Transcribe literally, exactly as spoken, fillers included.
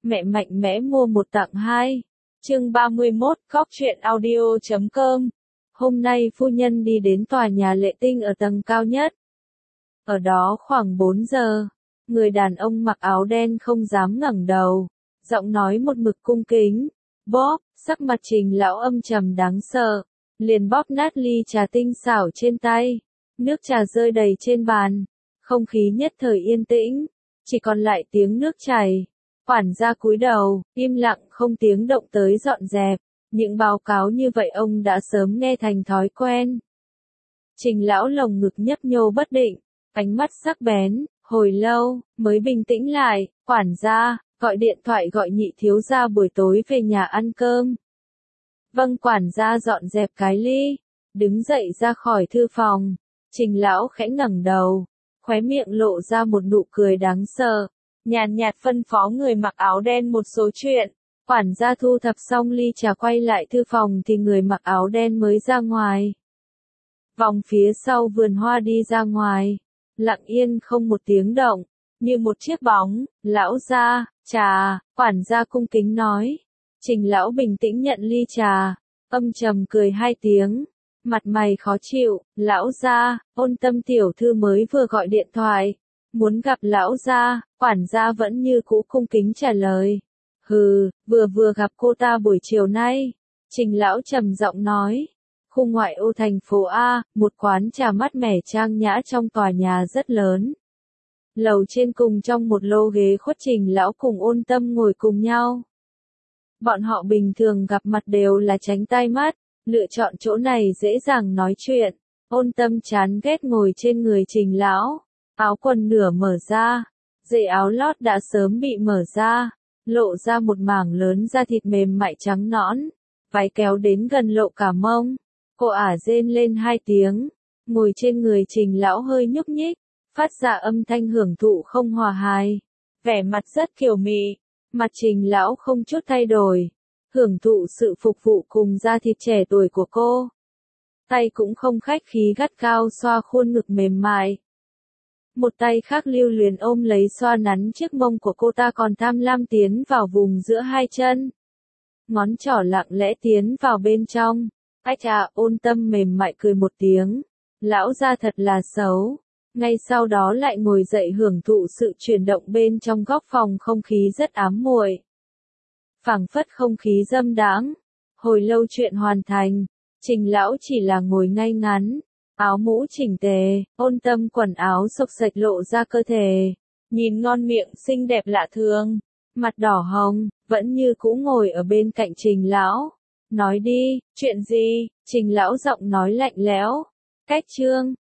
Mẹ mạnh mẽ mua một tặng hai. Chương ba mươi mốt, Cóc truyện audio chấm com. Hôm nay phu nhân đi đến tòa nhà Lệ Tinh ở tầng cao nhất. Ở đó khoảng bốn giờ, người đàn ông mặc áo đen không dám ngẩng đầu, giọng nói một mực cung kính. Bóp, sắc mặt Trình lão âm trầm đáng sợ, liền bóp nát ly trà tinh xảo trên tay. Nước trà rơi đầy trên bàn, không khí nhất thời yên tĩnh, chỉ còn lại tiếng nước chảy. Quản gia cúi đầu, im lặng không tiếng động tới dọn dẹp, những báo cáo như vậy ông đã sớm nghe thành thói quen. Trình lão lồng ngực nhấp nhô bất định, ánh mắt sắc bén, hồi lâu, mới bình tĩnh lại. Quản gia, gọi điện thoại gọi nhị thiếu gia buổi tối về nhà ăn cơm. Vâng. Quản gia dọn dẹp cái ly, đứng dậy ra khỏi thư phòng. Trình lão khẽ ngẩng đầu, khóe miệng lộ ra một nụ cười đáng sợ, nhàn nhạt phân phó người mặc áo đen một số chuyện. Quản gia thu thập xong ly trà quay lại thư phòng thì người mặc áo đen mới ra ngoài. Vòng phía sau vườn hoa đi ra ngoài, lặng yên không một tiếng động, như một chiếc bóng. Lão gia, trà, quản gia cung kính nói. Trình lão bình tĩnh nhận ly trà, âm trầm cười hai tiếng, mặt mày khó chịu. Lão gia, Ôn Tâm tiểu thư mới vừa gọi điện thoại, muốn gặp lão gia. Quản gia vẫn như cũ cung kính trả lời. Hừ, vừa vừa gặp cô ta buổi chiều nay. Trình lão trầm giọng nói. Khu ngoại ô thành phố A, một quán trà mát mẻ trang nhã trong tòa nhà rất lớn. Lầu trên cùng trong một lô ghế khuất Trình lão cùng Ôn Tâm ngồi cùng nhau. Bọn họ bình thường gặp mặt đều là tránh tai mắt, lựa chọn chỗ này dễ dàng nói chuyện. Ôn Tâm chán ghét ngồi trên người Trình lão, áo quần nửa mở ra, dây áo lót đã sớm bị mở ra, lộ ra một mảng lớn da thịt mềm mại trắng nõn, váy kéo đến gần lộ cả mông. Cô ả rên lên hai tiếng, ngồi trên người Trình lão hơi nhúc nhích, phát ra âm thanh hưởng thụ không hòa hài, vẻ mặt rất kiều mị. Mặt Trình lão không chút thay đổi, hưởng thụ sự phục vụ cùng da thịt trẻ tuổi của cô. Tay cũng không khách khí gắt gao xoa khuôn ngực mềm mại. Một tay khác lưu luyến ôm lấy xoa nắn chiếc mông của cô ta, còn tham lam tiến vào vùng giữa hai chân. Ngón trỏ lặng lẽ tiến vào bên trong. Ách à, Ôn Tâm mềm mại cười một tiếng. Lão gia thật là xấu. Ngay sau đó lại ngồi dậy hưởng thụ sự chuyển động bên trong góc phòng, không khí rất ám muội. Phảng phất không khí dâm đãng. Hồi lâu chuyện hoàn thành, Trình lão chỉ là ngồi ngay ngắn, áo mũ chỉnh tề, Ôn Tâm quần áo xộc xệch lộ ra cơ thể, nhìn ngon miệng xinh đẹp lạ thường, mặt đỏ hồng, vẫn như cũ ngồi ở bên cạnh Trình lão. Nói đi, chuyện gì? Trình lão giọng nói lạnh lẽo. Cách chương